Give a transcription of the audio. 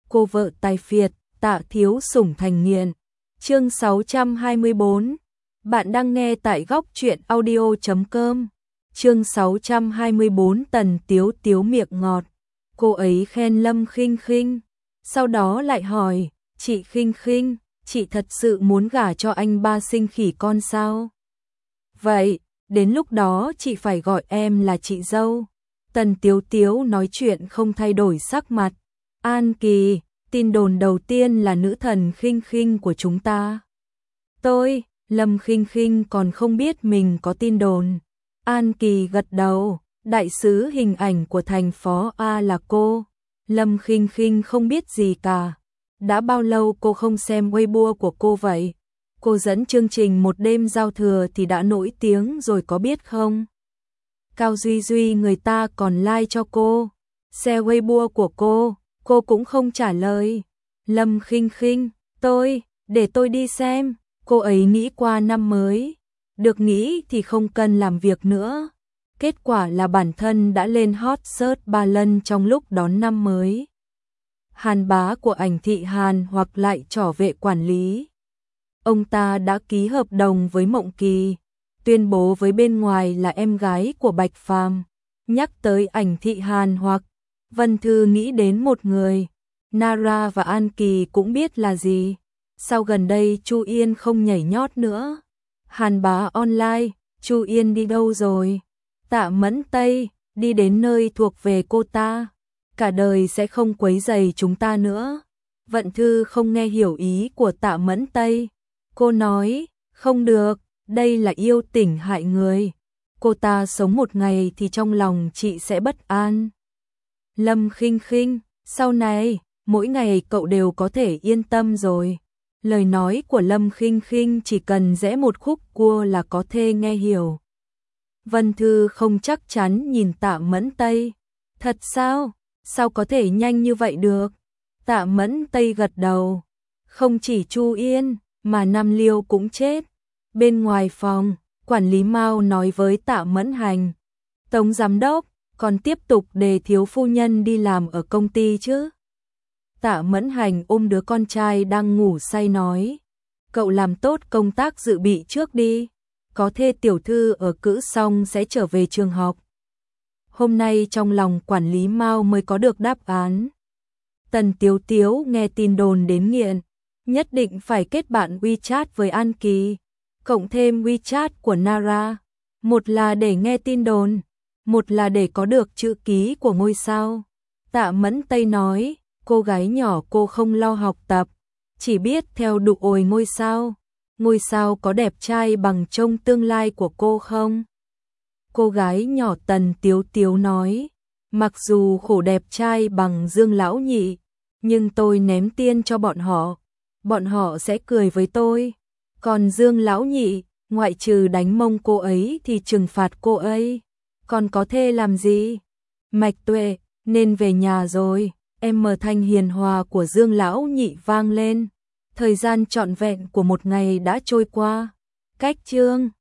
cô vợ tài phiệt, Tạ thiếu sủng thành nghiện. Chương 624. Bạn đang nghe tại góc truyện audio.com. Chương 624. Tần Tiếu Tiếu miệng ngọt. Cô ấy khen Lâm Khinh Khinh, sau đó lại hỏi, "Chị Khinh Khinh, chị thật sự muốn gả cho anh ba sinh khỉ con sao? Vậy, đến lúc đó chị phải gọi em là chị dâu." Tần Tiếu Tiếu nói chuyện không thay đổi sắc mặt. "An Kỳ, tin đồn đầu tiên là nữ thần Khinh Khinh của chúng ta." Lâm Khinh Khinh còn không biết mình có tin đồn. An Kỳ gật đầu, đại sứ hình ảnh của thành phố A là cô. Lâm Khinh Khinh không biết gì cả. Đã bao lâu cô không xem Weibo của cô vậy? Cô dẫn chương trình một đêm giao thừa thì đã nổi tiếng rồi có biết không? Cao Duy Duy người ta còn like cho cô. Share Weibo của cô cũng không trả lời. Lâm Khinh Khinh, để tôi đi xem. Cô ấy nghĩ qua năm mới. Được nghĩ thì không cần làm việc nữa. Kết quả là bản thân đã lên hot search 3 lần trong lúc đón năm mới. Hàn Bá của ảnh thị Hàn hoặc lại trỏ vệ quản lý. Ông ta đã ký hợp đồng với Mộng Kỳ, tuyên bố với bên ngoài là em gái của Bạch Phàm. Nhắc tới ảnh thị Hàn hoặc, Vân Thư nghĩ đến một người, Nara và An Kỳ cũng biết là gì. Sau gần đây Chu Yên không nhảy nhót nữa. Hàn Bá online, Chu Yên đi đâu rồi? Tạ Mẫn Tây, đi đến nơi thuộc về cô ta. Cả đời sẽ không quấy rầy chúng ta nữa. Vận Thư không nghe hiểu ý của Tạ Mẫn Tây. Cô nói, không được, đây là yêu tình hại người. Cô ta sống một ngày thì trong lòng chị sẽ bất an. Lâm Khinh Khinh, sau này, mỗi ngày cậu đều có thể yên tâm rồi. Lời nói của Lâm Khinh Khinh chỉ cần rẽ một khúc cua là có thể nghe hiểu. Vân Thư không chắc chắn nhìn Tạ Mẫn Tây. Thật sao? Sao có thể nhanh như vậy được? Tạ Mẫn Tây gật đầu. Không chỉ Chu Yên, mà Nam Liêu cũng chết. Bên ngoài phòng, quản lý Mao nói với Tạ Mẫn Hành. Tống giám đốc, còn tiếp tục để thiếu phu nhân đi làm ở công ty chứ? Tạ Mẫn Hành ôm đứa con trai đang ngủ say nói. Cậu làm tốt công tác dự bị trước đi. Có thể tiểu thư ở cữ xong sẽ trở về trường học. Hôm nay trong lòng quản lý Mao mới có được đáp án. Tần Tiếu Tiếu nghe tin đồn đến nghiện. Nhất định phải kết bạn WeChat với An Kỳ. Cộng thêm WeChat của Nara. Một là để nghe tin đồn. Một là để có được chữ ký của ngôi sao. Tạ Mẫn Tây nói, cô gái nhỏ cô không lo học tập. Chỉ biết theo đụ ồi ngôi sao. Ngôi sao có đẹp trai bằng trông tương lai của cô không? Cô gái nhỏ Tần Tiếu Tiếu nói, mặc dù khổ đẹp trai bằng Dương Lão Nhị, nhưng tôi ném tiền cho bọn họ sẽ cười với tôi. Còn Dương Lão Nhị, ngoại trừ đánh mông cô ấy thì trừng phạt cô ấy. Còn có thể làm gì? Mạch Tuệ, nên về nhà rồi. Em mở thanh hiền hòa của Dương Lão Nhị vang lên. Thời gian trọn vẹn của một ngày đã trôi qua. Cách chương